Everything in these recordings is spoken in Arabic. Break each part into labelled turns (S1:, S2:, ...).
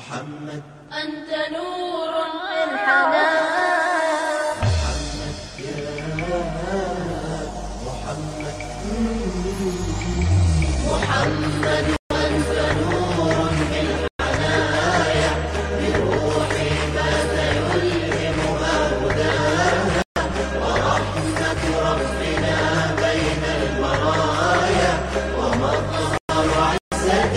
S1: محمد
S2: أنت نور من حنان
S1: محمد يا محمد محمد وأنت نور من حنايا بروحي بات يلهمها هداها ورحمة ربنا بين البرايا ومظهر عزة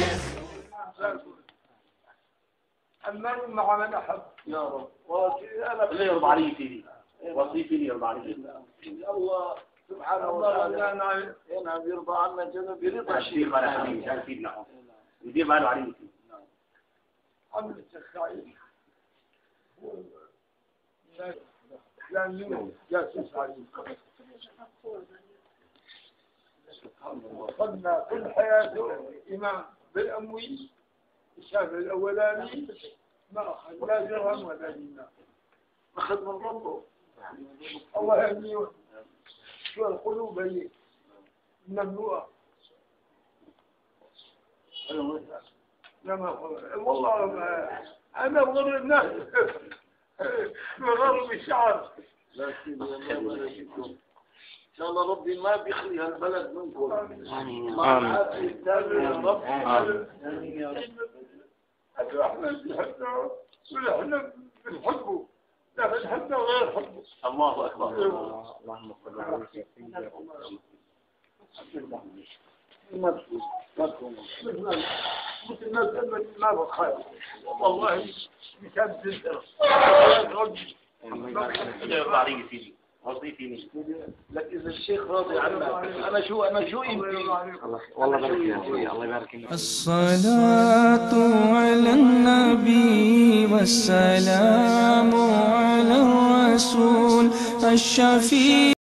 S3: المرء مع من أحب
S4: يا رب الله يرضى عليك سيدي وصيتي يرضى عليك
S3: الله سبحانه وتعالى نعم يرضى عنا جل برضا
S4: الشيخ على حبيبي كان سيدنا يدير باله عليك
S3: عمل الشيخ يعني جاسوس عليك خدنا كل حياته إمام بالأموي الشافعي الأولاني ما أخذ لا درهم ولا دينار أخذ من ربه الله يهنيه شو القلوب هي ممنوعة والله أنا بغر الناس بغر بالشعر لا سيدي الله يهديكم إن شاء الله ربي ما بيخلي هالبلد منكم آمين آمين يا رب احنا بنحبه ونحن بنحبه لكن حبنا غير حبه
S4: الله اكبر
S5: اللهم صل على سيدنا
S3: مثل ما بخير والله كان تزهر
S4: الله يرضى عليك سيدي وصيتي
S3: لك إذا الشيخ راضي عنا أنا شو
S5: والله بارك فيك الله يبارك فيك.
S6: الصلاة على النبي والسلام على الرسول الشفيع.